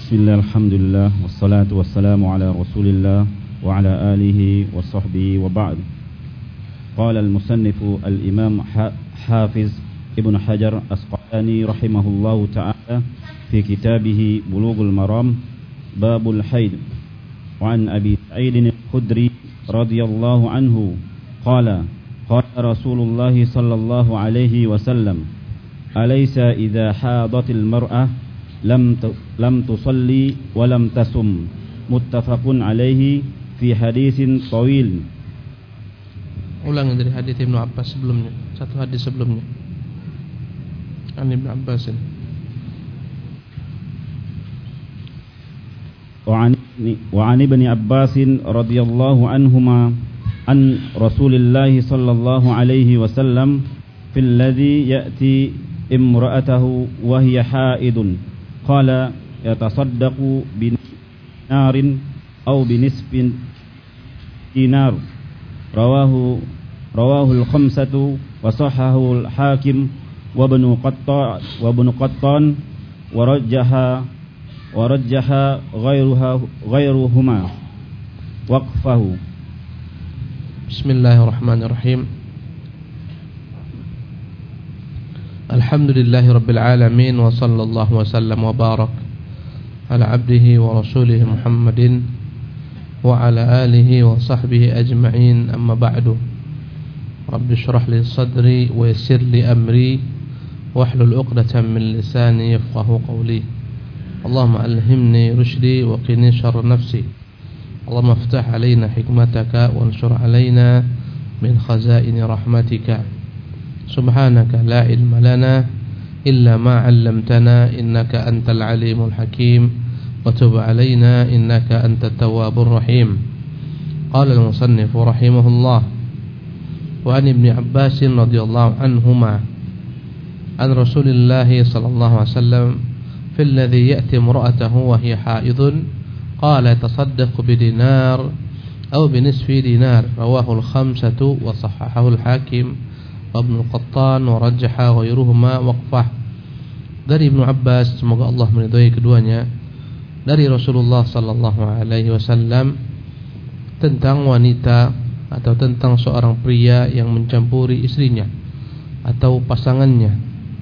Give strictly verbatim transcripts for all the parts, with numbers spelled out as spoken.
Bismillah, alhamdulillah, wassalatu wassalamu ala rasulillah wa ala alihi wa sahbihi wa ba'd. Qala al-musannifu al-imam Hafiz Ibn Hajar Asqalani rahimahullahu ta'ala fi kitabih Bulughul Maram babul haid. Wa an Abi Sa'id al-Khudri radhiyallahu anhu qala qala Rasulullah sallallahu alaihi wasallam alaysa idza hadatil mar'ah lam lam tusalli wa lam tasum, muttafaqun alaihi fi hadisin tawil. Ulang dari hadis Ibnu Abbas sebelumnya, satu hadis sebelumnya. An Ibnu Abbas. Wa an wa an Ibnu Abbas radhiyallahu anhuma an Rasulillah sallallahu alaihi wasallam fil ladzi ya'ti imra'atahu wa hiya haidun qala yatasaddaqu binarin aw binisfin dinar. Rawahu rawahu al-khamsatu wa sahahahu al-Hakim wa Ibnu Qattan wa Ibnu Qattan wa rajjaha wa rajjaha ghairuha ghairuhuma waqfahu. Bismillahirrahmanirrahim. Alhamdulillahi rabbil alamin wa sallallahu wa sallam wa barak ala abdihi wa rasulih Muhammadin wa ala alihi wa sahbihi ajma'in, amma ba'du. Rabbi shrah li sadri wa yassir li amri wahlul 'uqdatam min lisani yafqahu qawli. Allahumma alhimni rushdi wa qini syarra nafsi. Allahumma iftah 'alaina hikmataka wa anshur 'alaina min khazaini rahmatika. Subhanaka la ilma lana illa ma 'allamtana innaka antal alimul hakim. وتب علينا إنك أنت التواب الرحيم. قال المصنف رحمه الله وعن ابن عباس رضي الله عنهما عن رسول الله صلى الله عليه وسلم في الذي يأتي امرأته وهي حائض قال تصدق بدينار أو بنصف دينار. رواه الخمسة وصححه الحاكم وابن القطان ورجح غيرهما وقفه. Dari Ibnu Abbas, semoga Allah meridhai keduanya, dari Rasulullah sallallahu alaihi wasallam tentang wanita atau tentang seorang pria yang mencampuri istrinya atau pasangannya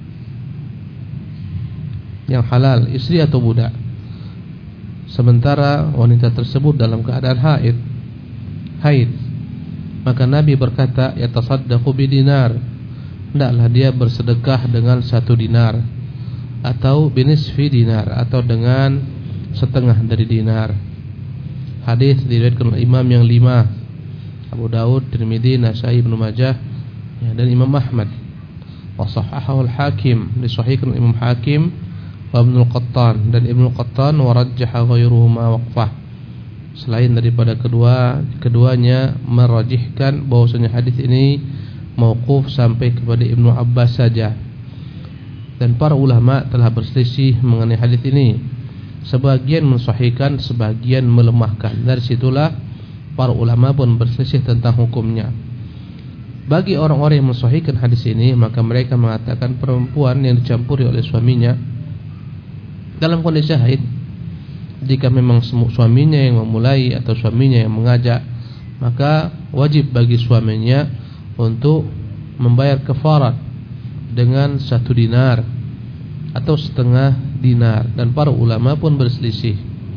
yang halal, istri atau budak, sementara wanita tersebut dalam keadaan haid haid maka Nabi berkata, yatasaddaqu bidinar, hendaklah dia bersedekah dengan satu dinar, atau binisfi dinar, atau dengan setengah dari dinar. Hadis diriwayatkan oleh imam yang lima, Abu Daud, Tirmidzi, Nasai, Ibnu Majah, ya, dan Imam Ahmad. Wa sahahahu al-Hakim, disahihkan Imam Hakim wa Ibnu Qattan, dan Ibnu Qattan wa rajjaha ghairuhuma waqfah. Selain daripada kedua keduanya merajihkan bahwasanya hadis ini mauquf sampai kepada Ibnu Abbas saja. Dan para ulama telah berselisih mengenai hadis ini. Sebagian mensahihkan, sebagian melemahkan. Dari situlah para ulama pun berselisih tentang hukumnya. Bagi orang-orang yang mensahihkan hadis ini, maka mereka mengatakan perempuan yang dicampuri oleh suaminya dalam kondisi haid, jika memang suaminya yang memulai atau suaminya yang mengajak, maka wajib bagi suaminya untuk membayar kafarat dengan satu dinar atau setengah dinar. Dan para ulama pun berselisih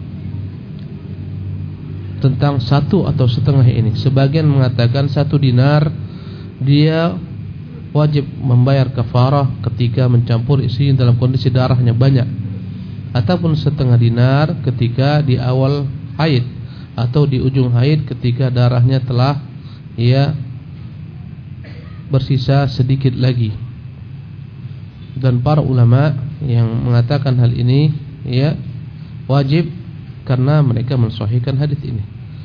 tentang satu atau setengah ini. Sebagian mengatakan satu dinar dia wajib membayar kafarah ketika mencampur isi dalam kondisi darahnya banyak, ataupun setengah dinar ketika di awal haid atau di ujung haid ketika darahnya telah ya bersisa sedikit lagi. Dan para ulama yang mengatakan hal ini ya wajib karena mereka mensahihkan hadis ini.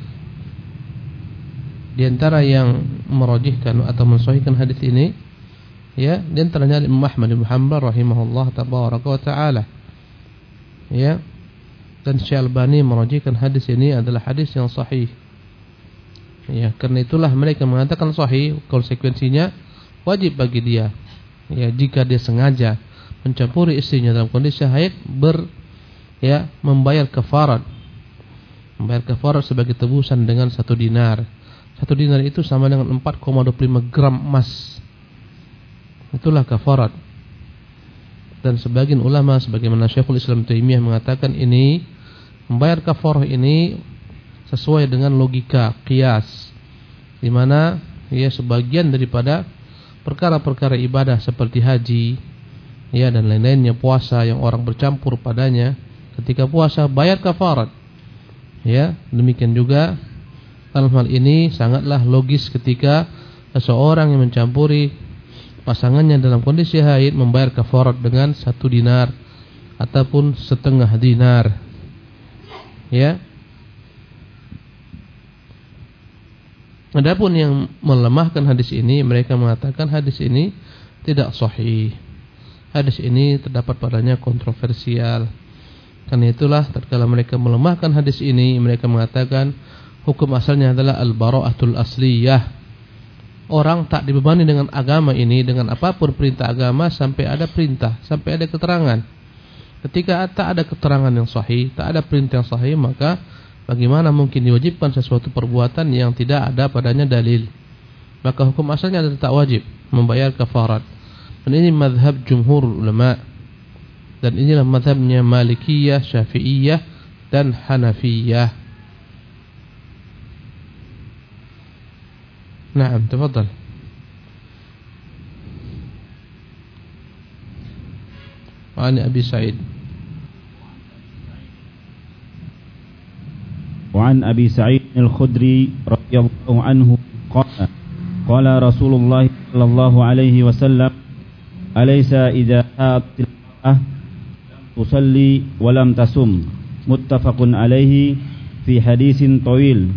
Di antara yang merajihkan atau mensahihkan hadis ini ya, di antaranya Imam Ahmad bin Hanbal rahimahullah tabaraka wa taala. Ya. Dan Syekh Albani merajihkan hadis ini adalah hadis yang sahih. Ya, karena itulah mereka mengatakan sahih, konsekuensinya wajib bagi dia. Ya, jika dia sengaja mencampuri istrinya dalam kondisi haid ber ya membayar kafarat. Membayar kafarat sebagai tebusan dengan satu dinar. Satu dinar itu sama dengan empat koma dua puluh lima gram emas. Itulah kafarat. Dan sebagian ulama sebagaimana Syekhul Islam Taimiyah mengatakan ini membayar kafarah ini sesuai dengan logika qiyas, di mana ya sebagian daripada perkara-perkara ibadah seperti haji ya dan lain-lainnya, puasa yang orang bercampur padanya, ketika puasa bayar kafarat. Ya, demikian juga dalam hal ini sangatlah logis ketika seseorang yang mencampuri pasangannya dalam kondisi haid membayar kafarat dengan satu dinar ataupun setengah dinar. Ya. Adapun yang melemahkan hadis ini, mereka mengatakan hadis ini tidak sahih. Hadis ini terdapat padanya kontroversial. Karena itulah tatkala mereka melemahkan hadis ini, mereka mengatakan hukum asalnya adalah al-bara'atul asliyah. Orang tak dibebani dengan agama ini, dengan apapun perintah agama sampai ada perintah, sampai ada keterangan. Ketika tak ada keterangan yang sahih, tak ada perintah yang sahih, maka bagaimana mungkin diwajibkan sesuatu perbuatan yang tidak ada padanya dalil? Maka hukum asalnya adalah tak wajib membayar kafarat. Dan ini mazhab jumhur ulama. Dan inilah mazhabnya Malikiyah, Syafi'iyah dan Hanafiyah. Naam, tafadhal. Wa an Abi Sa'id. Wa an Abi Sa'id al-Khudri radhiyallahu anhu qala qala Rasulullah sallallahu alaihi wasallam alaysa idza hadat al-mar'ah tusalli wa lam tasum, muttafaqun alaihi fi hadisin tawil.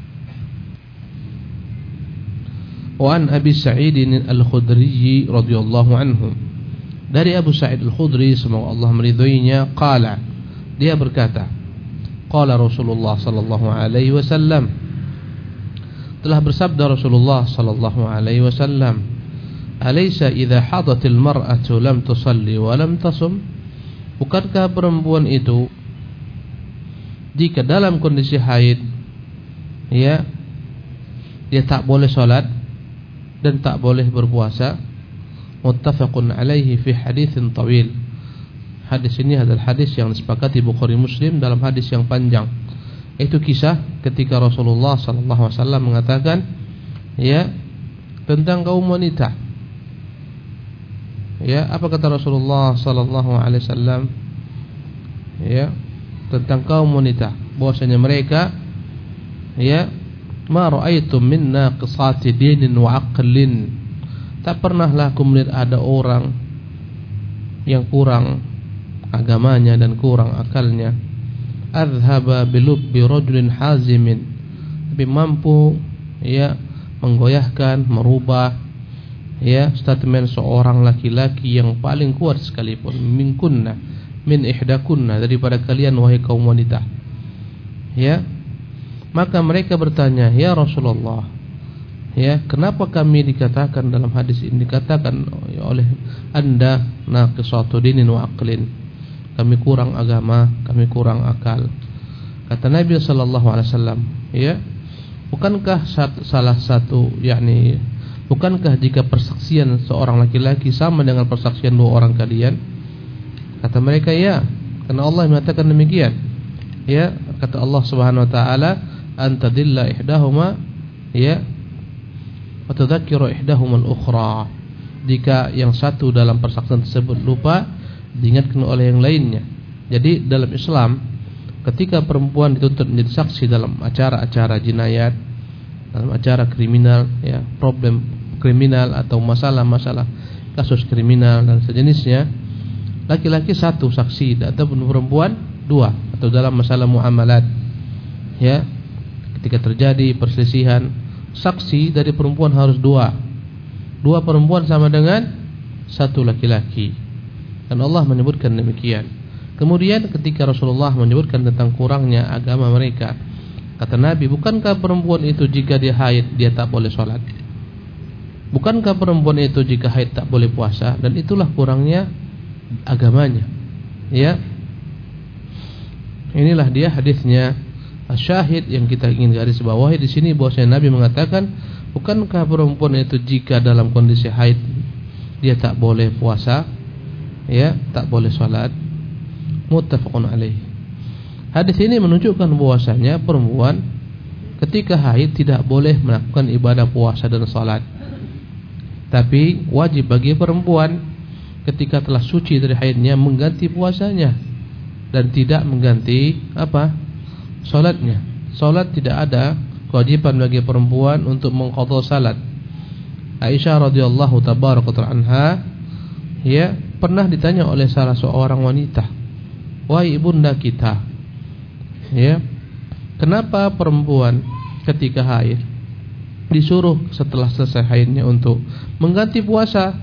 Wa an Abi Sa'id al-Khudri radhiyallahu anhu, dari Abu Sa'id al-Khudri semoga Allah meridhoinya, qala, dia berkata, qala Rasulullah sallallahu alaihi wasallam, telah bersabda Rasulullah sallallahu alaihi wasallam, alaysa idza hadatil mar'atu lam tusalli wa lam tasum, bukankah perempuan itu jika dalam kondisi haid ya dia tak boleh salat dan tak boleh berpuasa? Muttafaqun alaihi fi haditsin tawil. Hadis ini adalah hadis yang disepakati Bukhari Muslim dalam hadis yang panjang. Itu kisah ketika Rasulullah sallallahu alaihi wasallam mengatakan ya tentang kaum wanita. Ya, apa kata Rasulullah sallallahu alaihi wasallam? Ya, tentang kaum wanita, bahwasanya mereka ya ma ra'aitu min naqisati dinin wa aqlin, tak pernahlah aku melihat ada orang yang kurang agamanya dan kurang akalnya, adhaba bilubbi rajulin hazimin, tapi mampu ya menggoyahkan, merubah ya statement seorang laki-laki yang paling kuat sekalipun, minkunna min ihdakunna, daripada kalian wahai kaum wanita. Ya, maka mereka bertanya, ya Rasulullah, ya kenapa kami dikatakan dalam hadis ini dikatakan oleh Anda naqisatu dinin wa aqlin, kami kurang agama, kami kurang akal? Kata Nabi sallallahu alaihi wasallam, ya bukankah salah satu yakni bukankah jika persaksian seorang laki-laki sama dengan persaksian dua orang kalian? Kata mereka, ya, karena Allah mengatakan demikian. Ya, kata Allah Subhanahu wa taala, antadilla ihdahuma ya wa tadhakkiru ihdahuma al-ukhra, jika yang satu dalam persaksian tersebut lupa, diingatkan oleh yang lainnya. Jadi dalam Islam ketika perempuan dituntut menjadi saksi dalam acara-acara jinayat, dalam acara kriminal ya, problem kriminal atau masalah-masalah kasus kriminal dan sejenisnya, laki-laki satu saksi ataupun perempuan dua, atau dalam masalah muamalat ya, ketika terjadi perselisihan, saksi dari perempuan harus dua. Dua perempuan sama dengan satu laki-laki. Dan Allah menyebutkan demikian. Kemudian ketika Rasulullah menyebutkan tentang kurangnya agama mereka, kata Nabi, bukankah perempuan itu jika dia haid dia tak boleh sholat? Bukankah perempuan itu jika haid tak boleh puasa? Dan itulah kurangnya agamanya. Ya. inilah dia hadisnya. Syahid yang kita ingin garis bawahi di sini bahwasanya Nabi mengatakan, bukankah perempuan itu jika dalam kondisi haid dia tak boleh puasa, ya, tak boleh salat. Muttafaqun alaih. Hadis ini menunjukkan bahwasanya perempuan ketika haid tidak boleh melakukan ibadah puasa dan salat. Tapi wajib bagi perempuan ketika telah suci dari haidnya mengganti puasanya dan tidak mengganti apa? Salatnya. Salat tidak ada kewajiban bagi perempuan untuk mengqadha salat. Aisyah radhiyallahu tabaraka anha, ya, pernah ditanya oleh salah seorang wanita, "Wahai ibunda kita, ya, kenapa perempuan ketika haid disuruh setelah selesai haidnya untuk mengganti puasa,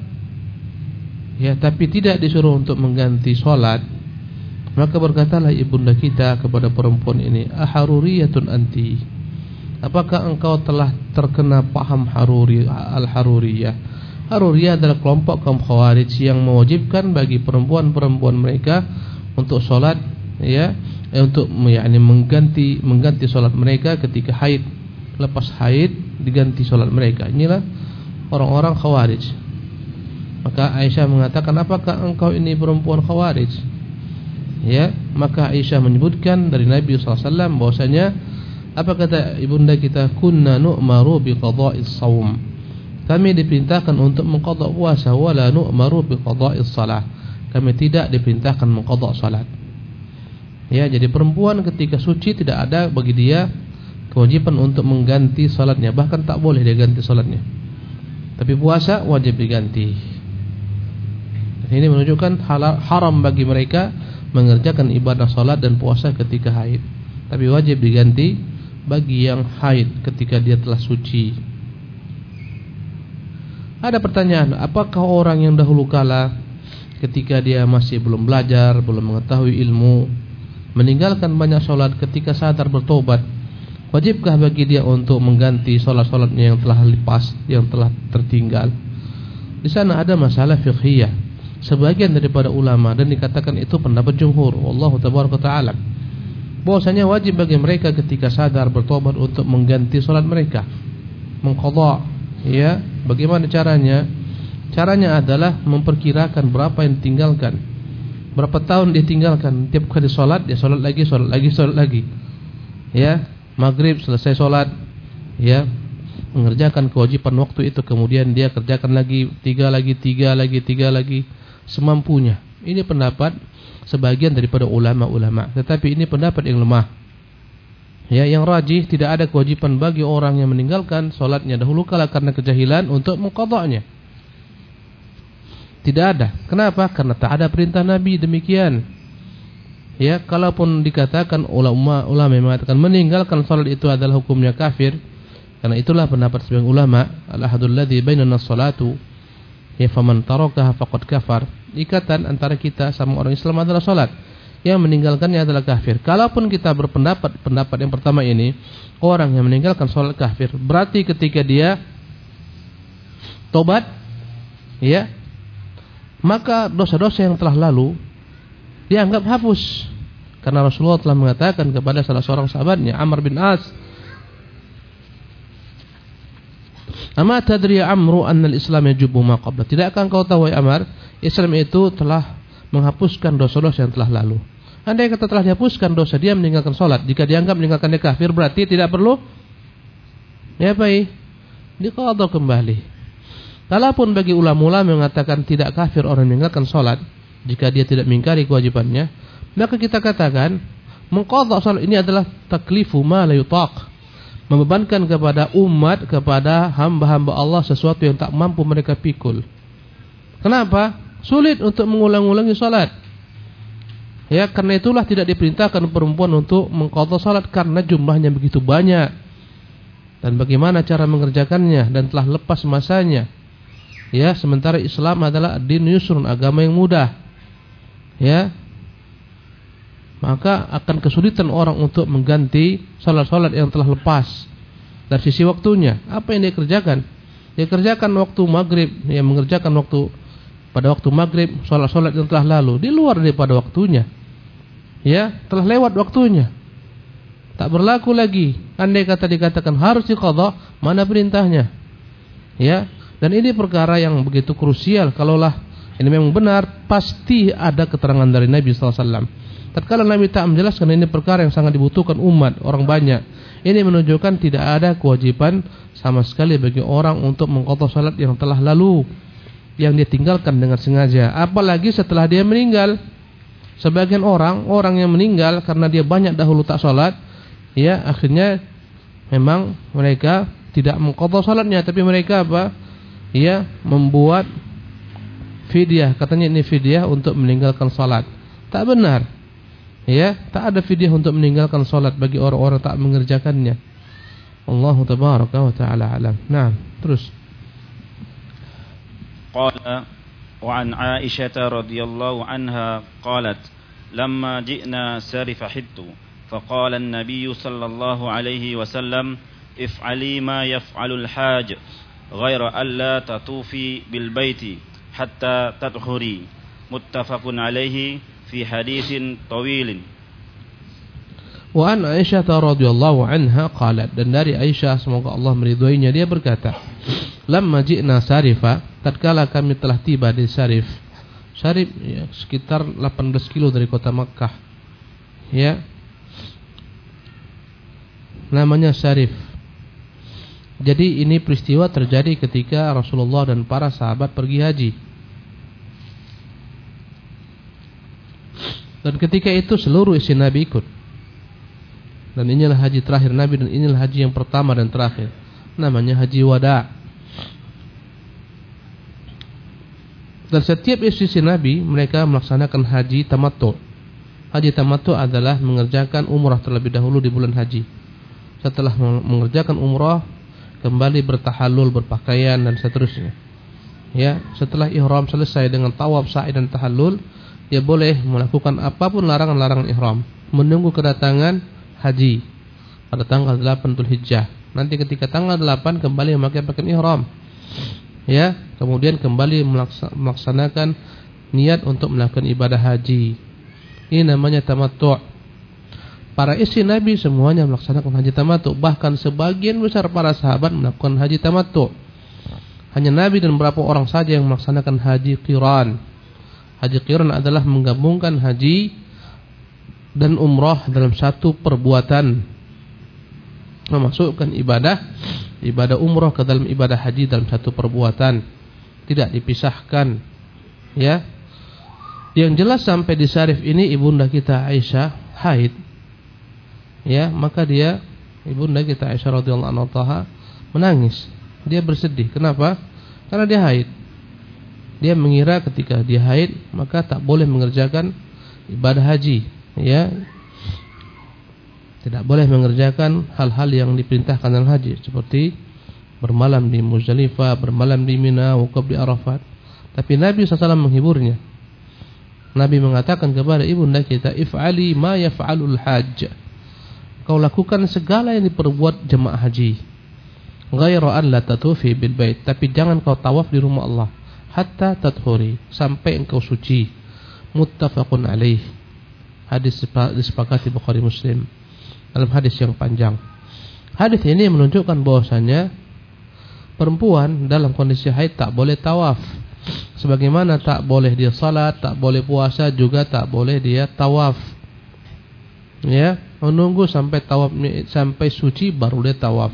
ya, tapi tidak disuruh untuk mengganti salat?" Maka berkatalah ibunda kita kepada perempuan ini, "Aharuriyatun anti?" Apakah engkau telah terkena paham Haruri, al-Haruriyah? Haruriyah adalah kelompok kaum Khawarij yang mewajibkan bagi perempuan-perempuan mereka untuk salat, ya, eh, untuk yakni mengganti mengganti salat mereka ketika haid. Lepas haid diganti salat mereka. Inilah orang-orang Khawarij. Maka Aisyah mengatakan, "Apakah engkau ini perempuan Khawarij?" Ya, maka Aisyah menyebutkan dari Nabi sallallahu alaihi wasallam bahwasanya apa kata ibunda kita, "Kunna nu'maru biqada'is shaum." Kami diperintahkan untuk mengqadha puasa, wala nu'maru biqada'is shalah. Kami tidak diperintahkan mengqadha salat. Ya, jadi perempuan ketika suci tidak ada bagi dia kewajiban untuk mengganti salatnya, bahkan tak boleh dia ganti salatnya. Tapi puasa wajib diganti. Ini menunjukkan halal, haram bagi mereka mengerjakan ibadah salat dan puasa ketika haid, tapi wajib diganti bagi yang haid ketika dia telah suci. Ada pertanyaan, apakah orang yang dahulu kala ketika dia masih belum belajar, belum mengetahui ilmu, meninggalkan banyak salat, ketika sadar bertobat, wajibkah bagi dia untuk mengganti salat-salatnya yang telah lepas, yang telah tertinggal? Di sana ada masalah fiqhiyah sebagian daripada ulama, dan dikatakan itu pendapat jumhur, wallahu tabaraka ta'ala, bahwasanya wajib bagi mereka ketika sadar bertobat untuk mengganti salat mereka, mengqadha. Ya, bagaimana caranya? Caranya adalah memperkirakan berapa yang ditinggalkan, berapa tahun dia tinggalkan. Tiap kali salat dia salat lagi, salat lagi, salat lagi. Ya, maghrib selesai salat, ya, mengerjakan kewajiban waktu itu, kemudian dia kerjakan lagi, tiga lagi, tiga lagi, tiga lagi, semampunya. Ini pendapat sebagian daripada ulama-ulama, tetapi ini pendapat yang lemah. Ya, yang rajih tidak ada kewajiban bagi orang yang meninggalkan salatnya dahulu kala karena kejahilan untuk mengqadha'nya. Tidak ada. Kenapa? Karena tak ada perintah Nabi demikian. Ya, kalaupun dikatakan ulama ulama yang mengatakan meninggalkan salat itu adalah hukumnya kafir, karena itulah pendapat sebagian ulama, al-ahadul ladzi bainana as-salatu, ya, faman tarakaha faqad kafar. Ikatan antara kita sama orang Islam adalah salat. Yang meninggalkannya adalah kafir. Kalaupun kita berpendapat pendapat yang pertama ini, orang yang meninggalkan salat kafir, berarti ketika dia tobat, ya, maka dosa-dosa yang telah lalu dianggap hapus. Karena Rasulullah telah mengatakan kepada salah seorang sahabatnya, Amr bin As, "Ama tadri Amru anna al-Islam yajubu ma qabla?" Tidakkah engkau tahu, Amr, Islam itu telah menghapuskan dosa-dosa yang telah lalu. Andai kata telah dihapuskan dosa, dia meninggalkan salat, jika dianggap meninggalkannya kafir, berarti tidak perlu, ya, baik, diqadha kembali. Kalaupun bagi ulama-ulama mengatakan tidak kafir orang meninggalkan salat jika dia tidak mengingkari kewajibannya, maka kita katakan mengqadha salat ini adalah taklifu ma la yutaq, membebankan kepada umat, kepada hamba-hamba Allah sesuatu yang tak mampu mereka pikul. Kenapa? Sulit untuk mengulang-ulangi salat. Ya, karena itulah tidak diperintahkan perempuan untuk mengqadha salat karena jumlahnya begitu banyak. Dan bagaimana cara mengerjakannya dan telah lepas masanya. Ya, sementara Islam adalah ad-din yusrun, agama yang mudah. Ya. Maka akan kesulitan orang untuk mengganti salat-salat yang telah lepas dari sisi waktunya. Apa yang dia kerjakan? Dia kerjakan waktu maghrib, dia mengerjakan waktu pada waktu maghrib salat-salat yang telah lalu di luar daripada waktunya. ya telah lewat waktunya, tak berlaku lagi. Andai kata dikatakan harus diqadha, mana perintahnya? Ya, dan ini perkara yang begitu krusial. Kalaulah ini memang benar, pasti ada keterangan dari Nabi sallallahu alaihi wasallam. Tatkala Nabi tak menjelaskan, ini perkara yang sangat dibutuhkan umat, orang banyak. Ini menunjukkan tidak ada kewajiban sama sekali bagi orang untuk mengqadha salat yang telah lalu, yang dia tinggalkan dengan sengaja, apalagi setelah dia meninggal. Sebagian orang, orang yang meninggal karena dia banyak dahulu tak salat, ya akhirnya memang mereka tidak mengqadha salatnya, tapi mereka apa? Ya, membuat fidyah, katanya ini fidyah untuk meninggalkan salat. Tak benar. Ya, tak ada fidyah untuk meninggalkan salat bagi orang-orang tak mengerjakannya. Allahu tabaraka wa taala alam. Nah, terus. Qala wa an Aisyah radhiyallahu anha qalat lamma ji'na sarifa hittu faqala an-nabiy sallallahu alaihi wasallam if'ali ma yaf'alul haj ghaira alla tatufi bil baiti hatta tadkhuri muttafaqun alaihi fi haditsin tawilin. Wa an Aisyah radhiyallahu anha qalat, dan dari Aisyah semoga Allah meridhoinya, dia berkata, lamma ji'na sarifa, tatkala kami telah tiba di Sarif. Sarif ya, sekitar delapan belas kilo dari kota Makkah. Ya. Namanya Sarif. Jadi ini peristiwa terjadi ketika Rasulullah dan para sahabat pergi haji. Dan ketika itu seluruh isi Nabi ikut. Dan inilah haji terakhir Nabi, dan inilah haji yang pertama dan terakhir. Namanya haji wada. Dan setiap isi Nabi mereka melaksanakan haji tamattu. Haji tamattu adalah mengerjakan umrah terlebih dahulu di bulan haji. Setelah mengerjakan umrah, kembali bertahallul, berpakaian dan seterusnya. Ya, setelah ihram selesai dengan tawaf, sa'i dan tahallul, dia boleh melakukan apapun larangan-larangan ihram, menunggu kedatangan haji pada tanggal delapan Dzulhijjah. Nanti ketika tanggal delapan kembali memakai pakaian ihram. Ya, kemudian kembali melaksanakan niat untuk melakukan ibadah haji. Ini namanya tamattu'. Para istri Nabi semuanya melaksanakan haji tamattu', bahkan sebagian besar para sahabat melakukan haji tamattu'. Hanya Nabi dan beberapa orang saja yang melaksanakan haji qiran. Haji qiran adalah menggabungkan haji dan umrah dalam satu perbuatan, memasukkan ibadah ibadah umrah ke dalam ibadah haji dalam satu perbuatan, tidak dipisahkan. Ya, yang jelas sampai di Sarif ini ibunda kita Aisyah haid. Ya, maka dia ibunda kita Aisyah radhiyallahu anha menangis. Dia bersedih. Kenapa? Karena dia haid. Dia mengira ketika dia haid maka tak boleh mengerjakan ibadah haji. Ya, tidak boleh mengerjakan hal-hal yang diperintahkan dalam haji, seperti bermalam di Muzdalifah, bermalam di Mina, wukuf di Arafat. Tapi Nabi sallallahu alaihi wasallam menghiburnya. Nabi mengatakan kepada ibunda kita, if'ali ma yaf'alul hajj. Kau lakukan segala yang diperbuat jemaah haji. Ghaira an la tatufi bil bait, tapi jangan kau tawaf di rumah Allah hatta tathuri, sampai engkau suci. Muttafaqun alaih. Hadis disepakati Bukhari Muslim dalam hadis yang panjang. Hadis ini menunjukkan bahwasanya perempuan dalam kondisi haid tak boleh tawaf. Sebagaimana tak boleh dia salat, tak boleh puasa, juga tak boleh dia tawaf. Ya, menunggu sampai tawaf, sampai suci baru dia tawaf.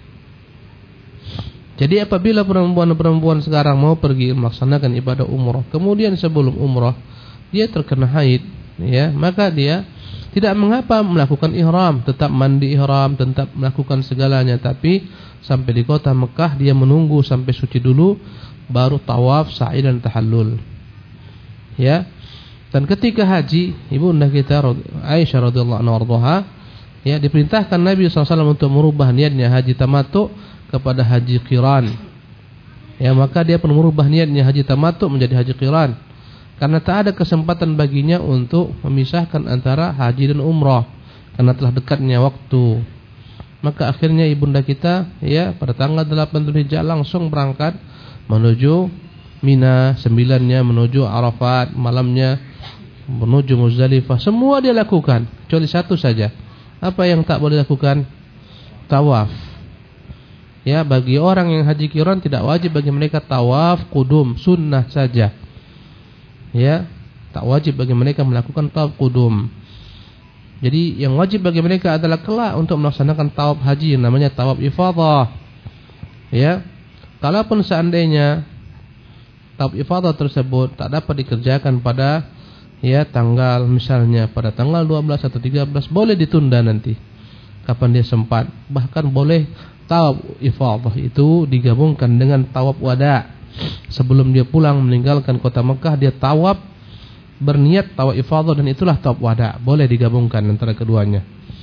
Jadi apabila perempuan-perempuan sekarang mau pergi melaksanakan ibadah umrah, kemudian sebelum umrah dia terkena haid, ya, maka dia tidak mengapa melakukan ihram, tetap mandi ihram, tetap melakukan segalanya, tapi sampai di kota Mekah dia menunggu sampai suci dulu baru tawaf, sa'i dan tahallul. Ya. Dan ketika haji, ibunda kita Aisyah radhiyallahu anha, ya, diperintahkan Nabi sallallahu alaihi wasallam untuk merubah niatnya haji tamattu kepada haji qiran. Ya, maka dia pun merubah niatnya haji tamattu menjadi haji qiran. Karena tak ada kesempatan baginya untuk memisahkan antara haji dan umrah karena telah dekatnya waktu. Maka akhirnya ibunda kita, ya, pada tanggal delapan Dzulhijjah langsung berangkat menuju Mina, sembilannya menuju Arafat, malamnya menuju Muzdalifah, semua dia lakukan kecuali satu saja. Apa yang tak boleh lakukan? Tawaf. Ya, bagi orang yang haji qiran tidak wajib bagi mereka tawaf qudum, sunnah saja. Ya, tak wajib bagi mereka melakukan tawaf qudum. Jadi yang wajib bagi mereka adalah kelak untuk melaksanakan tawaf haji yang namanya tawaf ifadah. Ya, kalaupun seandainya tawaf ifadah tersebut tak dapat dikerjakan pada ya tanggal misalnya pada tanggal dua belas atau tiga belas, boleh ditunda nanti kapan dia sempat. Bahkan boleh tawaf ifadah itu digabungkan dengan tawaf wada. Sebelum dia pulang meninggalkan kota Mekah, dia tawaf berniat tawaf ifadah dan itulah tawaf wada. Boleh digabungkan antara keduanya.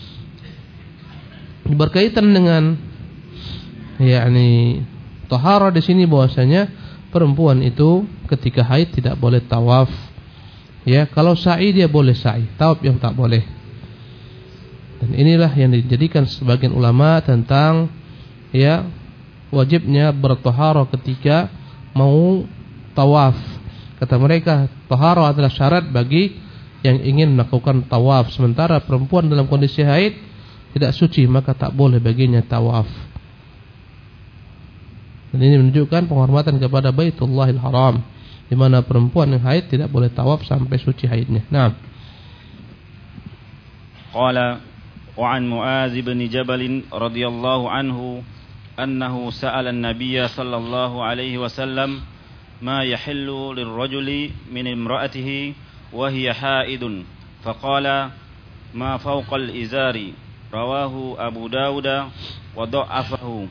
Berkaitan dengan yakni taharah di sini bahwasanya perempuan itu ketika haid tidak boleh tawaf. Ya, kalau sa'i dia boleh sa'i, tawaf yang tak boleh. Dan inilah yang dijadikan sebagian ulama tentang ya wajibnya bertaharah ketika mau tawaf. Kata mereka, taharah adalah syarat bagi yang ingin melakukan tawaf. Sementara perempuan dalam kondisi haid tidak suci, maka tak boleh baginya tawaf. Dan ini menunjukkan penghormatan kepada Baitullahil Haram, di mana perempuan yang haid tidak boleh tawaf sampai suci haidnya. Nah. Qala wa an Mu'adz bin Jabal radhiyallahu anhu annahu sa'ala an-nabiy sallallahu alaihi wasallam ma yahillu lirrajuli min imra'atihi wa hiya haidun faqala ma fawqa al-izari rawahu Abu Dawud wa dha'afahu.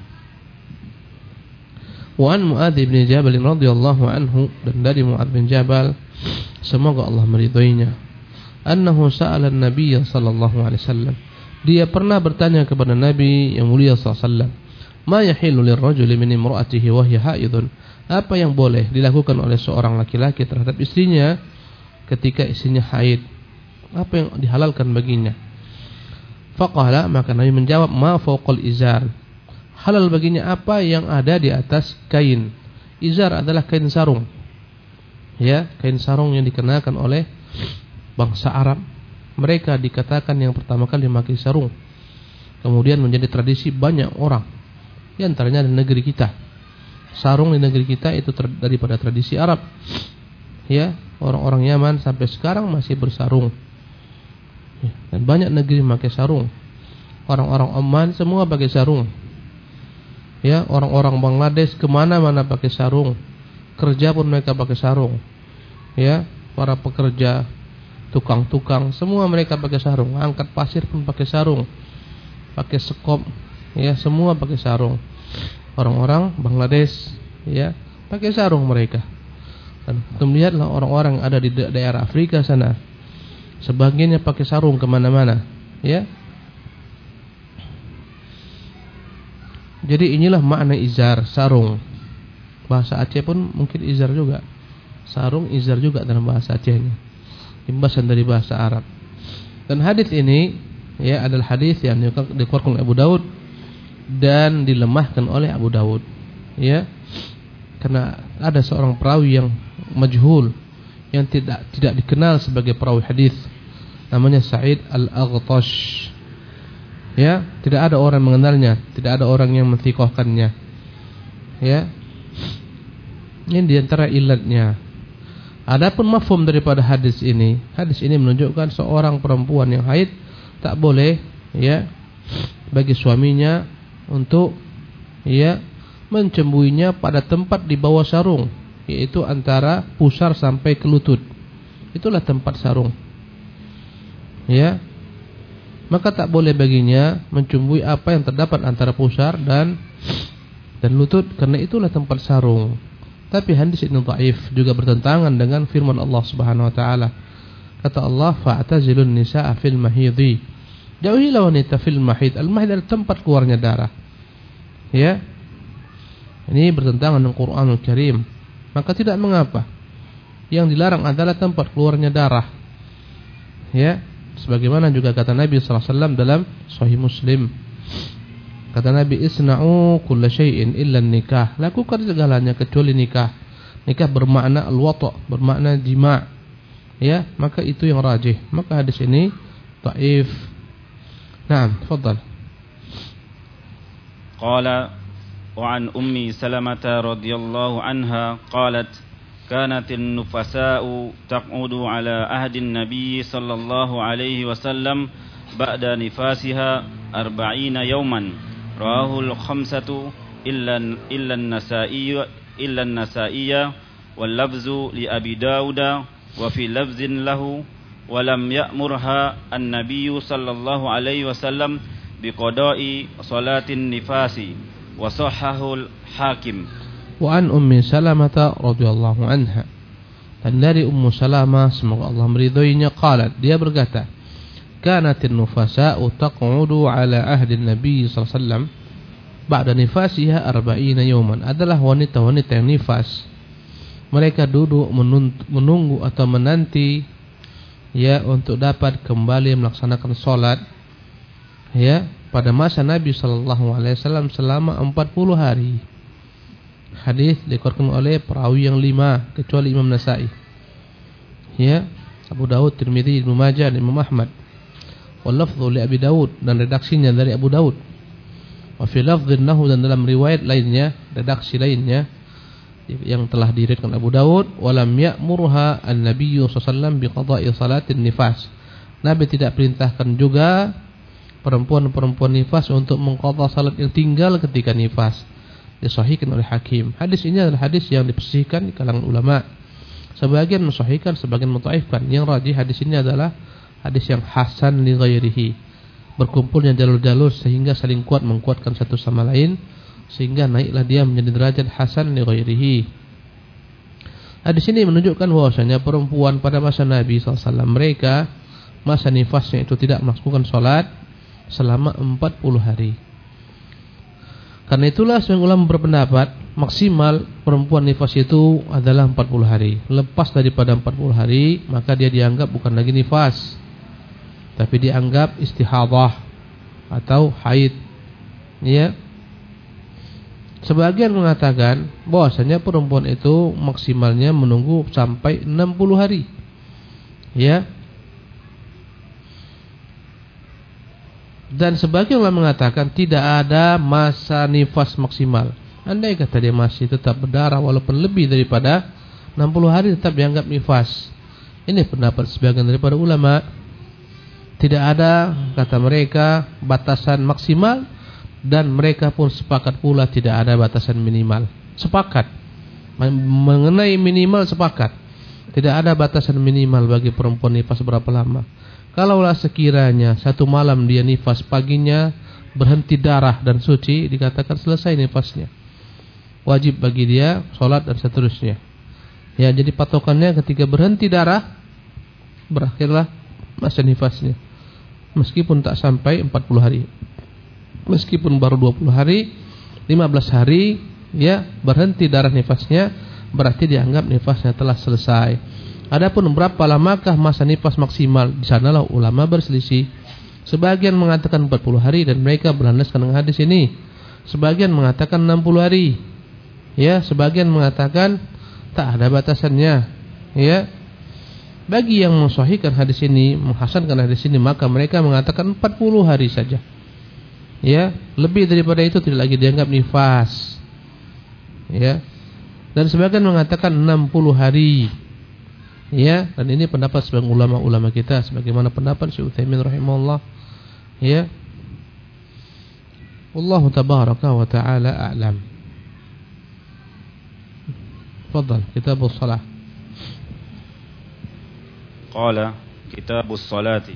Wa an Mu'adz bin Jabal radhiyallahu anhu, dan dari Mu'adz bin Jabal semoga Allah meridhoinya, annahu sa'ala an-nabiy sallallahu alaihi wasallam, dia pernah bertanya kepada Nabi yang mulia sallallahu alaihi wasallam, ma yahillu lirrajuli min imra'atihi wa hiya haidun, apa yang boleh dilakukan oleh seorang laki-laki terhadap istrinya ketika istrinya haid, apa yang dihalalkan baginya. Faqala, maka Nabi menjawab, ma fawqal izar, halal baginya apa yang ada di atas kain. Izar adalah kain sarung. Ya, kain sarung yang dikenakan oleh bangsa Arab. Mereka dikatakan yang pertama kali memakai sarung. Kemudian menjadi tradisi banyak orang. Di antaranya di negeri kita. Sarung di negeri kita itu ter- daripada tradisi Arab. Ya, orang-orang Yaman sampai sekarang masih bersarung. Ya, dan banyak negeri memakai sarung. Orang-orang Oman semua pakai sarung. Ya, orang-orang Bangladesh kemana-mana pakai sarung. Kerja pun mereka pakai sarung. Ya, para pekerja, tukang-tukang, semua mereka pakai sarung. Angkat pasir pun pakai sarung. Pakai sekop, ya, semua pakai sarung. Orang-orang Bangladesh, ya, pakai sarung mereka. Dan kemudian lihatlah orang-orang ada di daerah Afrika sana, sebagiannya pakai sarung kemana-mana, ya. Jadi inilah makna izar, sarung. Bahasa Aceh pun mungkin izar juga. Sarung, izar juga dalam bahasa Acehnya. Imbasan dari bahasa Arab. Dan hadis ini ya adalah hadis yang dikeluarkan oleh Abu Dawud dan dilemahkan oleh Abu Dawud. Ya. Karena ada seorang perawi yang majhul, yang tidak tidak dikenal sebagai perawi hadis. Namanya Sa'id Al-Aghtash. Ya, tidak ada orang mengenalnya, tidak ada orang yang menthikohkannya. Ya. Ini di antara ilatnya. Adapun mafhum daripada hadis ini, hadis ini menunjukkan seorang perempuan yang haid tak boleh ya bagi suaminya untuk ya mencembuinya pada tempat di bawah sarung, yaitu antara pusar sampai ke lutut. Itulah tempat sarung. Ya. Maka tak boleh baginya mencumbui apa yang terdapat antara pusar dan dan lutut, karena itulah tempat sarung. Tapi hadis ini dhaif, juga bertentangan dengan firman Allah Subhanahu wa taala. Kata Allah, fa'tazilun nisaa fil mahidhi. Jauhilah wanita fil mahid. Al-mahid adalah tempat keluarnya darah. Ya. Ini bertentangan dengan Qur'anul Karim. Maka tidak mengapa. Yang dilarang adalah tempat keluarnya darah. Ya. Sebagaimana juga kata Nabi sallallahu alaihi wasallam dalam Sahih Muslim. Kata Nabi, isna'u kulla syai'in illa nikah. Lakukan segalanya kecuali nikah. Nikah bermakna al-wata', bermakna jima'. ya, maka itu yang rajih. Maka hadis ini dhaif. Naam, tafadhal. Qala wa an ummi Salamah radhiyallahu anha qalat kanat an-nufasa'u taq'udu ala ahdi an-nabiy sallallahu alaihi wasallam ba'da nifasiha arba'ina yawman rawahu al-khamsatu illa illa an-nasa'i illa an-nasa'i wal lafzu li Abi Dawud wa fi lafzin lahu wa lam ya'murha an-nabiy sallallahu alaihi wasallam biqada'i salatin nifasi wa sahhahu al-hakim. Wa an ummi Salamah radhiyallahu anha, dan dari Ummu Salamah semoga Allah meridhoinya, qalat, dia berkata, kanatin nufasa'u taq'udu ala ahdi Nabi sallallahu alaihi wasallam ba'da nifasiha arba'ina yawman, adalah wanita-wanita yang nifas, mereka duduk menunggu atau menanti ya untuk dapat kembali melaksanakan salat ya pada masa Nabi sallallahu alaihi wasallam selama empat puluh hari. Hadis dikeluarkan oleh perawi yang lima kecuali Imam Nasa'i. Ya, Abu Dawud, Tirmidzi, Ibnu Majah, dan Imam Ahmad. Wal lafdhu li Abi Dawud, dan redaksinya dari Abu Dawud. Wa fi lafdhin lahu, dan dalam riwayat lainnya, redaksi lainnya yang telah diriwayatkan Abu Dawud, walam ya'murha an-nabiy sallallahu alaihi wasallam biqada'i salatin nifas. Nabi tidak perintahkan juga perempuan-perempuan nifas untuk mengqadha salat yang tinggal ketika nifas. Disahihkan oleh Hakim. Hadis ini adalah hadis yang dipersihkan di kalangan ulama. Sebagian mensahihkan, sebagian mendhaifkan. Yang rajih hadis ini adalah hadis yang hasan li ghairihi. Berkumpulnya jalur-jalur sehingga saling kuat menguatkan satu sama lain, sehingga naiklah dia menjadi derajat hasan li ghairihi. Hadis ini menunjukkan bahwasanya perempuan pada masa Nabi sallallahu alaihi wasallam, mereka masa nifasnya itu tidak melakukan salat selama empat puluh hari. Karena itulah sebagian ulama berpendapat maksimal perempuan nifas itu adalah empat puluh hari. Lepas daripada empat puluh hari, maka dia dianggap bukan lagi nifas, tapi dianggap istihadhah atau haid. Ya. Sebagian mengatakan bahwasanya perempuan itu maksimalnya menunggu sampai enam puluh hari. Ya. Dan sebagian ulama mengatakan tidak ada masa nifas maksimal. Andai kata dia masih tetap berdarah walaupun lebih daripada enam puluh hari, tetap dianggap nifas. Ini pendapat sebagian daripada ulama. Tidak ada, kata mereka, batasan maksimal, dan mereka pun sepakat pula tidak ada batasan minimal. Sepakat mengenai minimal, sepakat tidak ada batasan minimal bagi perempuan nifas berapa lama. Kalaulah sekiranya satu malam dia nifas, paginya berhenti darah dan suci, dikatakan selesai nifasnya. Wajib bagi dia sholat dan seterusnya. Ya, jadi patokannya ketika berhenti darah, berakhirlah masa nifasnya. Meskipun tak sampai empat puluh hari. Meskipun baru dua puluh hari, lima belas hari, ya, berhenti darah nifasnya, berarti dianggap nifasnya telah selesai. Adapun berapa lamakah masa nifas maksimal, di sanalah ulama berselisih. Sebagian mengatakan empat puluh hari dan mereka berlandaskan dengan hadis ini. Sebagian mengatakan enam puluh hari. Ya, sebagian mengatakan tak ada batasannya. Ya. Bagi yang mensahihkan hadis ini, menghasankan hadis ini, maka mereka mengatakan empat puluh hari saja. Ya, lebih daripada itu tidak lagi dianggap nifas. Ya. Dan sebagian mengatakan enam puluh hari. Ya, dan ini pendapat sebagian ulama-ulama kita, sebagaimana pendapat Syekh Utsaimin rahimahullah. Ya. Wallahu tabaraka wa taala a'lam. Tafadhal, kitabus shalah. Qala kitabus salati.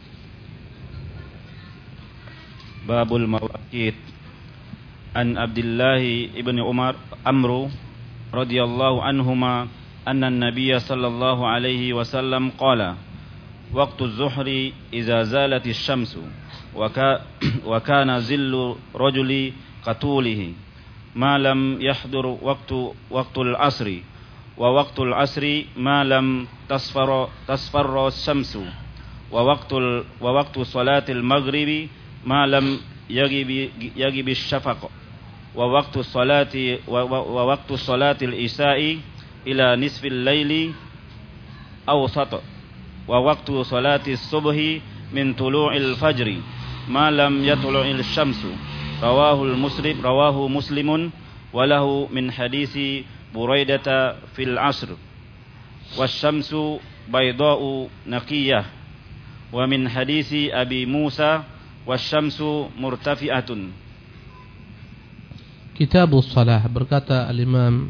Babul mawaqit. An Abdullah ibn Umar Amru radhiyallahu anhuma أن النبي صلى الله عليه وسلم قال وقت الظهر إذا زالت الشمس وكا وكان ظل رجل قتوله ما لم يحضر وقت وقت العصر ووقت العصر ما لم تصفر تصفر الشمس ووقت ووقت صلاة المغرب ما لم يغب يغب الشفق ووقت الصلاة ووقت صلاة العشاء ila nisfil laili awsat wa waqtu salati subhi min tulu'il fajri ma lam yatlu'il syamsu. Rawahul Muslim rawahu Muslimun wa lahu min hadisi Buraidata fil asr. Wasyamsu bayda'u naqiyah. Wa min hadisi Abi Musa wasyamsu murtafi'atun. Kitabus Salah, berkata Al-Imam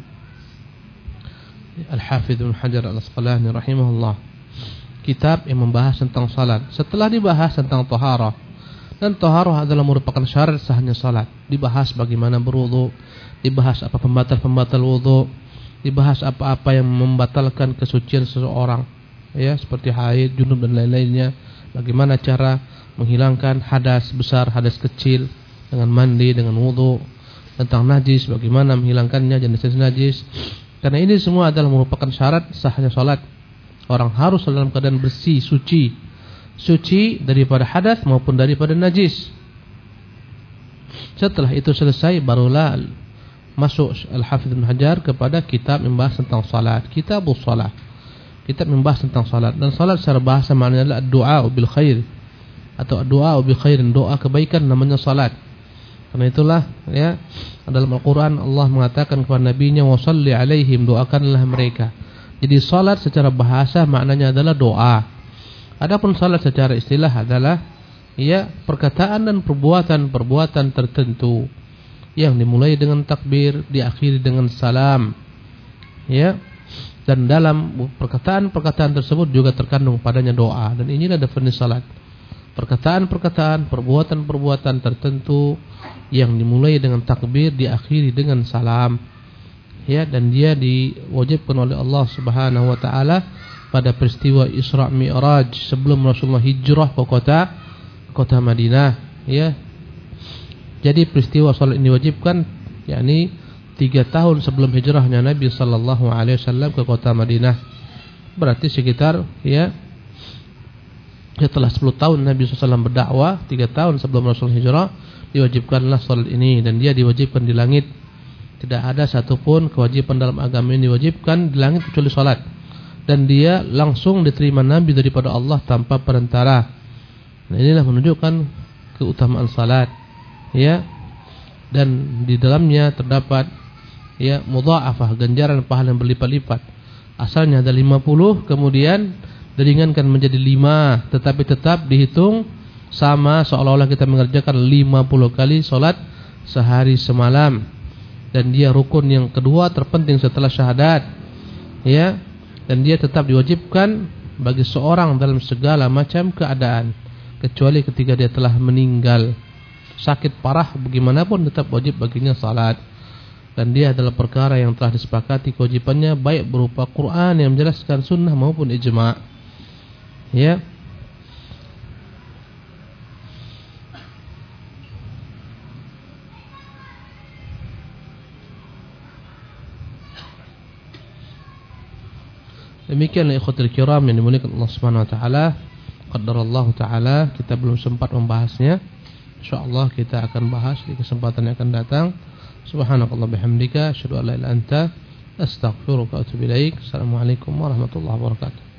Al-Hafidz Ibnu Hajar Al-Asqalani rahimahullah, kitab yang membahas tentang salat. Setelah dibahas tentang taharah, dan taharah adalah merupakan syarat sahnya salat, dibahas bagaimana berwudu, dibahas apa pembatal-pembatal wudu, dibahas apa-apa yang membatalkan kesucian seseorang, ya, seperti haid, junub dan lain-lainnya. Bagaimana cara menghilangkan hadas besar, hadas kecil dengan mandi, dengan wudu. Tentang najis, bagaimana menghilangkannya, jenis-jenis najis. Karena ini semua adalah merupakan syarat sahnya salat. Orang harus dalam keadaan bersih, suci, suci daripada hadas maupun daripada najis. Setelah itu selesai, barulah masuk Al-Hafidz Ibnu Hajar kepada kitab membahas tentang salat, Kitabus Shalah. Kitab membahas tentang salat, dan salat secara bahasa maknanya adalah doa bil khair atau doa bi khairin, doa kebaikan namanya salat. Karena itulah, ya, dalam Al-Quran Allah mengatakan kepada Nabi-Nya, wasalli alaihim, doakanlah mereka. Jadi salat secara bahasa maknanya adalah doa. Adapun salat secara istilah adalah, ya, perkataan dan perbuatan-perbuatan tertentu yang dimulai dengan takbir, diakhiri dengan salam, ya. Dan dalam perkataan-perkataan tersebut juga terkandung padanya doa. Dan inilah definisi salat. Perkataan-perkataan, perbuatan-perbuatan tertentu yang dimulai dengan takbir, diakhiri dengan salam, ya, dan dia diwajibkan oleh Allah Subhanahu wa taala pada peristiwa Isra Mi'raj sebelum Rasulullah hijrah ke kota kota Madinah, ya. Jadi peristiwa salat ini diwajibkan yakni tiga tahun sebelum hijrahnya Nabi sallallahu alaihi wasallam ke kota Madinah. Berarti sekitar, ya, setelah sepuluh tahun Nabi sallallahu alaihi wasallam berdakwah, tiga tahun sebelum Rasul hijrah, diwajibkanlah salat ini, dan dia diwajibkan di langit. Tidak ada satupun kewajiban dalam agama ini diwajibkan di langit kecuali salat. Dan dia langsung diterima Nabi daripada Allah tanpa perantara. Nah, inilah menunjukkan keutamaan salat, ya. Dan di dalamnya terdapat, ya, mudha'afah, ganjaran pahala yang berlipat-lipat. Asalnya ada lima puluh, kemudian diringankan menjadi lima, tetapi tetap dihitung sama seolah-olah kita mengerjakan lima puluh kali salat sehari semalam. Dan dia rukun yang kedua terpenting setelah syahadat, ya. Dan dia tetap diwajibkan bagi seorang dalam segala macam keadaan, kecuali ketika dia telah meninggal. Sakit parah bagaimanapun tetap wajib baginya salat. Dan dia adalah perkara yang telah disepakati kewajibannya, baik berupa Quran yang menjelaskan, sunnah maupun ijma', ya. Demikianlah ikhwatul kiram yang dimuliakan Allah Subhanahu wa taala. Qadarallahu taala, kita belum sempat membahasnya. Insyaallah kita akan bahas di kesempatan yang akan datang. Subhanakallah bihamdika, asyhadu an la ilaha illa anta, astaghfiruka wa atubu ilaik. Assalamualaikum warahmatullahi wabarakatuh.